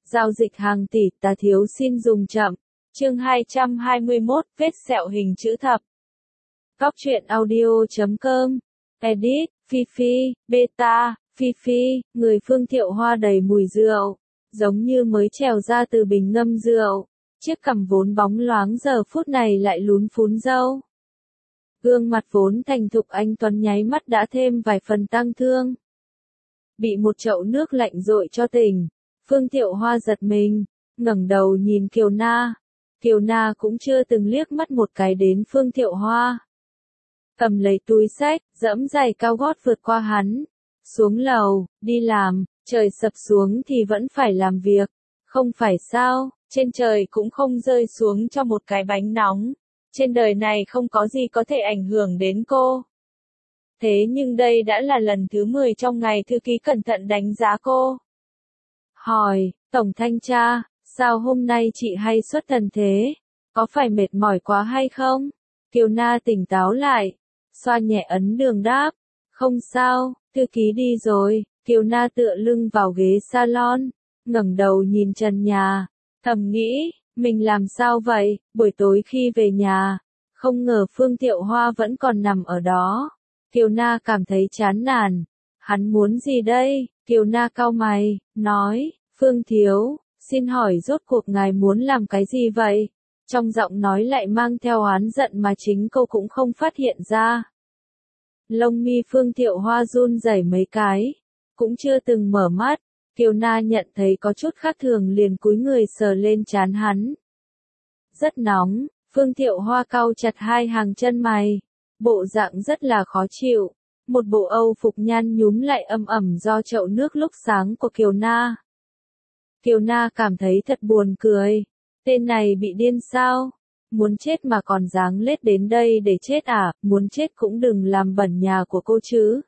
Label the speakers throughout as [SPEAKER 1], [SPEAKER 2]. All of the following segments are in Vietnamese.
[SPEAKER 1] Giao dịch hàng tỷ, ta thiếu xin dùng chậm. Chương 221, vết sẹo hình chữ thập. Góc truyện audio.com. Edit, Fifi, Beta, Fifi, người Phương Thiệu Hoa đầy mùi rượu, giống như mới trèo ra từ bình ngâm rượu. Chiếc cằm vốn bóng loáng giờ phút này lại lún phún râu. Gương mặt vốn thành thục anh tuấn nháy mắt đã thêm vài phần tang thương. Bị một chậu nước lạnh dội cho tỉnh, Phương Thiệu Hoa giật mình, ngẩng đầu nhìn Kiều Na. Kiều Na cũng chưa từng liếc mắt một cái đến Phương Thiệu Hoa. Cầm lấy túi xách, dẫm giày cao gót vượt qua hắn. Xuống lầu, đi làm, trời sập xuống thì vẫn phải làm việc. Không phải sao, trên trời cũng không rơi xuống cho một cái bánh nóng. Trên đời này không có gì có thể ảnh hưởng đến cô. Thế nhưng đây đã là lần thứ 10 trong ngày thư ký cẩn thận đánh giá cô. Hỏi, Tổng Thanh tra, sao hôm nay chị hay xuất thần thế? Có phải mệt mỏi quá hay không? Kiều Na tỉnh táo lại, xoa nhẹ ấn đường đáp. Không sao, thư ký đi rồi. Kiều Na tựa lưng vào ghế salon, ngẩng đầu nhìn trần nhà, thầm nghĩ, mình làm sao vậy? Buổi tối khi về nhà, không ngờ Phương Thiệu Hoa vẫn còn nằm ở đó. Kiều Na cảm thấy chán nản. Hắn muốn gì đây? Kiều Na cau mày, nói, Phương Thiếu, xin hỏi rốt cuộc ngài muốn làm cái gì vậy? Trong giọng nói lại mang theo oán giận mà chính cô cũng không phát hiện ra. Lông mi Phương Thiệu Hoa run rẩy mấy cái, cũng chưa từng mở mắt. Kiều Na nhận thấy có chút khác thường liền cúi người sờ lên trán hắn. Rất nóng, Phương Thiệu Hoa cau chặt hai hàng chân mày, bộ dạng rất là khó chịu. Một bộ Âu phục nhăn nhúm lại âm ẩm do chậu nước lúc sáng của Kiều Na. Kiều Na cảm thấy thật buồn cười. Tên này bị điên sao? Muốn chết mà còn dáng lết đến đây để chết à? Muốn chết cũng đừng làm bẩn nhà của cô chứ.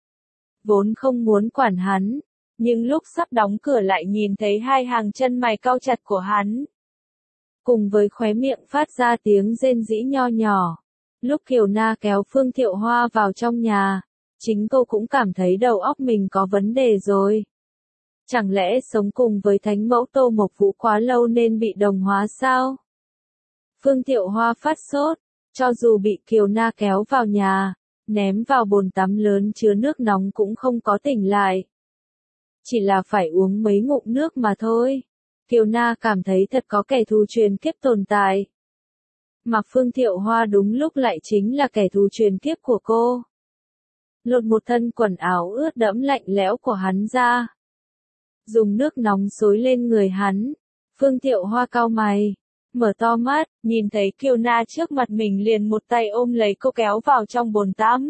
[SPEAKER 1] Vốn không muốn quản hắn, nhưng lúc sắp đóng cửa lại nhìn thấy hai hàng chân mày cau chặt của hắn. Cùng với khóe miệng phát ra tiếng rên rỉ nho nhỏ. Lúc Kiều Na kéo Phương Thiệu Hoa vào trong nhà, chính cô cũng cảm thấy đầu óc mình có vấn đề rồi. Chẳng lẽ sống cùng với thánh mẫu Tô Mộc Vũ quá lâu nên bị đồng hóa sao? Phương Thiệu Hoa phát sốt, cho dù bị Kiều Na kéo vào nhà, ném vào bồn tắm lớn chứa nước nóng cũng không có tỉnh lại. Chỉ là phải uống mấy ngụm nước mà thôi. Kiều Na cảm thấy thật có kẻ thù truyền kiếp tồn tại. Mà Phương Thiệu Hoa đúng lúc lại chính là kẻ thù truyền kiếp của cô. Lột một thân quần áo ướt đẫm lạnh lẽo của hắn ra. Dùng nước nóng xối lên người hắn. Phương Thiệu Hoa cau mày, mở to mắt, nhìn thấy Kiều Na trước mặt mình liền một tay ôm lấy cô kéo vào trong bồn tắm.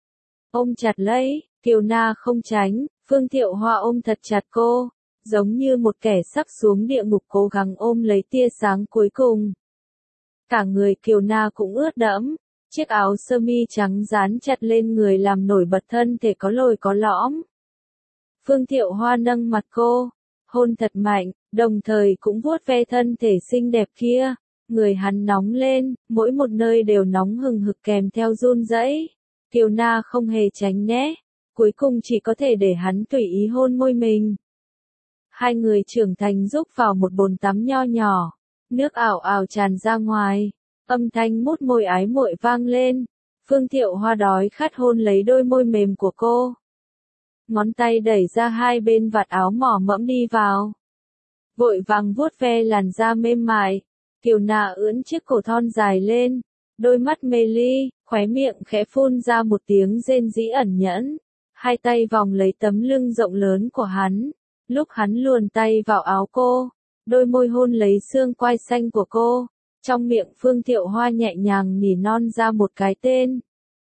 [SPEAKER 1] Ôm chặt lấy, Kiều Na không tránh, Phương Thiệu Hoa ôm thật chặt cô, giống như một kẻ sắp xuống địa ngục cố gắng ôm lấy tia sáng cuối cùng. Cả người Kiều Na cũng ướt đẫm, chiếc áo sơ mi trắng dán chặt lên người làm nổi bật thân thể có lồi có lõm. Phương Thiệu Hoa nâng mặt cô, hôn thật mạnh, đồng thời cũng vuốt ve thân thể xinh đẹp kia. Người hắn nóng lên, mỗi một nơi đều nóng hừng hực kèm theo run rẩy. Kiều Na không hề tránh né, cuối cùng chỉ có thể để hắn tùy ý hôn môi mình. Hai người trưởng thành rúc vào một bồn tắm nho nhỏ, nước ảo ảo tràn ra ngoài, âm thanh mút môi ái muội vang lên. Phương Thiệu Hoa đói khát hôn lấy đôi môi mềm của cô. Ngón tay đẩy ra hai bên vạt áo mỏ mẫm đi vào. Vội vàng vuốt ve làn da mềm mại. Kiều Na ưỡn chiếc cổ thon dài lên, đôi mắt mê ly, khóe miệng khẽ phun ra một tiếng rên rỉ ẩn nhẫn. Hai tay vòng lấy tấm lưng rộng lớn của hắn. Lúc hắn luồn tay vào áo cô, đôi môi hôn lấy xương quai xanh của cô. Trong miệng Phương Thiệu Hoa nhẹ nhàng nỉ non ra một cái tên.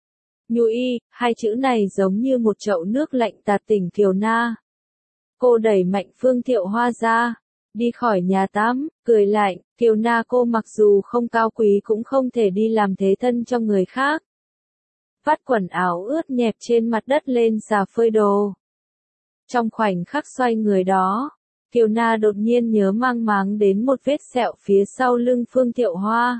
[SPEAKER 1] Nhụy, hai chữ này giống như một chậu nước lạnh tạt tỉnh Kiều Na. Cô đẩy mạnh Phương Thiệu Hoa ra, đi khỏi nhà tắm, cười lạnh, Kiều Na cô mặc dù không cao quý cũng không thể đi làm thế thân cho người khác. Vắt quần áo ướt nhẹp trên mặt đất lên xà phơi đồ. Trong khoảnh khắc xoay người đó, Kiều Na đột nhiên nhớ mang máng đến một vết sẹo phía sau lưng Phương Thiệu Hoa.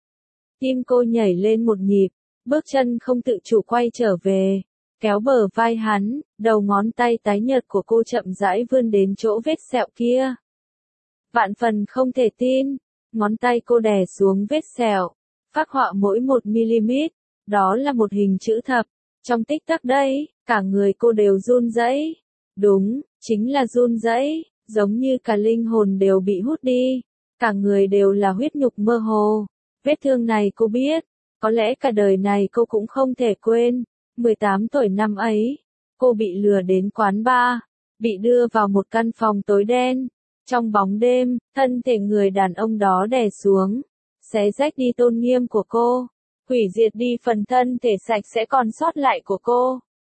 [SPEAKER 1] Tim cô nhảy lên một nhịp, bước chân không tự chủ quay trở về, kéo bờ vai hắn, đầu ngón tay tái nhợt của cô chậm rãi vươn đến chỗ vết sẹo kia. Vạn phần không thể tin, ngón tay cô đè xuống vết sẹo, phác họa mỗi 1 mm, đó là một hình chữ thập. Trong tích tắc đấy, cả người cô đều run rẩy. Đúng, chính là run rẩy, giống như cả linh hồn đều bị hút đi, cả người đều là huyết nhục mơ hồ. Vết thương này cô biết, có lẽ cả đời này cô cũng không thể quên. 18 tuổi năm ấy, cô bị lừa đến quán bar, bị đưa vào một căn phòng tối đen. Trong bóng đêm, thân thể người đàn ông đó đè xuống, xé rách đi tôn nghiêm của cô, hủy diệt đi phần thân thể sạch sẽ còn sót lại của cô.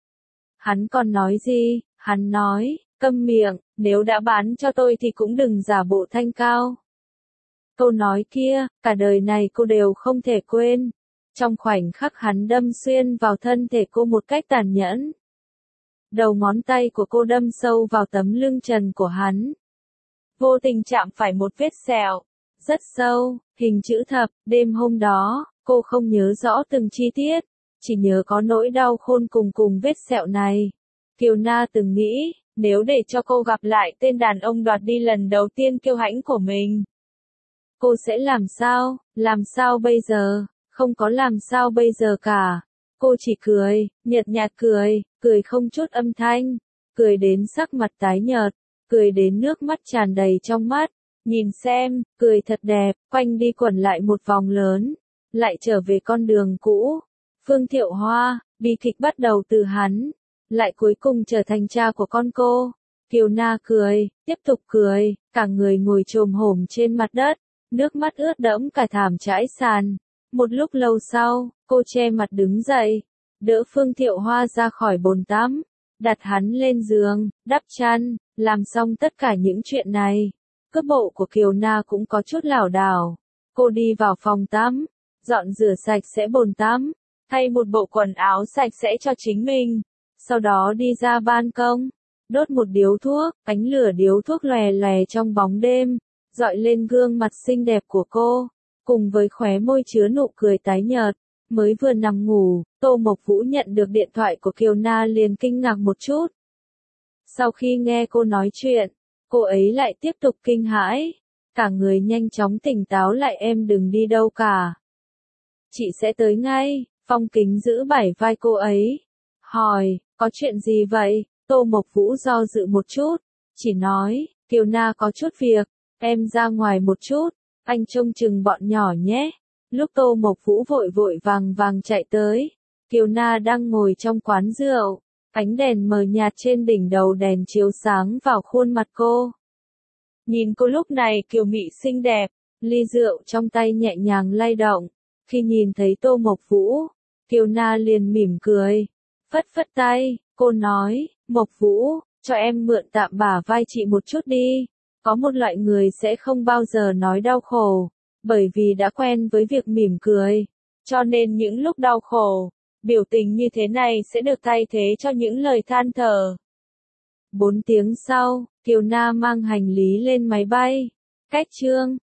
[SPEAKER 1] Hắn còn nói gì? Hắn nói, câm miệng, nếu đã bán cho tôi thì cũng đừng giả bộ thanh cao. Câu nói kia, cả đời này cô đều không thể quên. Trong khoảnh khắc hắn đâm xuyên vào thân thể cô một cách tàn nhẫn. Đầu ngón tay của cô đâm sâu vào tấm lưng trần của hắn. Vô tình chạm phải một vết sẹo, rất sâu, hình chữ thập. Đêm hôm đó, cô không nhớ rõ từng chi tiết, chỉ nhớ có nỗi đau khôn cùng vết sẹo này. Kiều Na từng nghĩ, nếu để cho cô gặp lại tên đàn ông đoạt đi lần đầu tiên kiêu hãnh của mình, cô sẽ làm sao bây giờ? Không có làm sao bây giờ cả. Cô chỉ cười, nhợt nhạt cười, cười không chút âm thanh, cười đến sắc mặt tái nhợt, cười đến nước mắt tràn đầy trong mắt. Nhìn xem, cười thật đẹp, quanh đi quẩn lại một vòng lớn, lại trở về con đường cũ. Phương Thiệu Hoa, bi kịch bắt đầu từ hắn, lại cuối cùng trở thành cha của con cô. Kiều Na cười, tiếp tục cười, cả người ngồi chồm hổm trên mặt đất, nước mắt ướt đẫm cả thảm trải sàn. Một lúc lâu sau, cô che mặt đứng dậy, đỡ Phương Thiệu Hoa ra khỏi bồn tắm, đặt hắn lên giường, đắp chăn, làm xong tất cả những chuyện này. Cước bộ của Kiều Na cũng có chút lảo đảo. Cô đi vào phòng tắm, dọn rửa sạch sẽ bồn tắm, thay một bộ quần áo sạch sẽ cho chính mình. Sau đó đi ra ban công, đốt một điếu thuốc, ánh lửa điếu thuốc lòe lòe trong bóng đêm, dọi lên gương mặt xinh đẹp của cô, cùng với khóe môi chứa nụ cười tái nhợt. Mới vừa nằm ngủ, Tô Mộc Vũ nhận được điện thoại của Kiều Na liền kinh ngạc một chút. Sau khi nghe cô nói chuyện, cô ấy lại tiếp tục kinh hãi, cả người nhanh chóng tỉnh táo lại. Em đừng đi đâu cả. Chị sẽ tới ngay. Phong Kính giữ bả vai cô ấy, hỏi, có chuyện gì vậy? Tô Mộc Vũ do dự một chút, chỉ nói, Kiều Na có chút việc, em ra ngoài một chút, anh trông chừng bọn nhỏ nhé. Lúc Tô Mộc Vũ vội vội vàng chạy tới, Kiều Na đang ngồi trong quán rượu, ánh đèn mờ nhạt trên đỉnh đầu đèn chiếu sáng vào khuôn mặt cô. Nhìn cô lúc này kiều mị xinh đẹp, ly rượu trong tay nhẹ nhàng lay động. Khi nhìn thấy Tô Mộc Vũ, Kiều Na liền mỉm cười, phất phất tay, cô nói, Mộc Vũ, cho em mượn tạm bả vai chị một chút đi. Có một loại người sẽ không bao giờ nói đau khổ, bởi vì đã quen với việc mỉm cười, cho nên những lúc đau khổ, biểu tình như thế này sẽ được thay thế cho những lời than thở. 4 tiếng sau, Kiều Na mang hành lý lên máy bay. Cách chương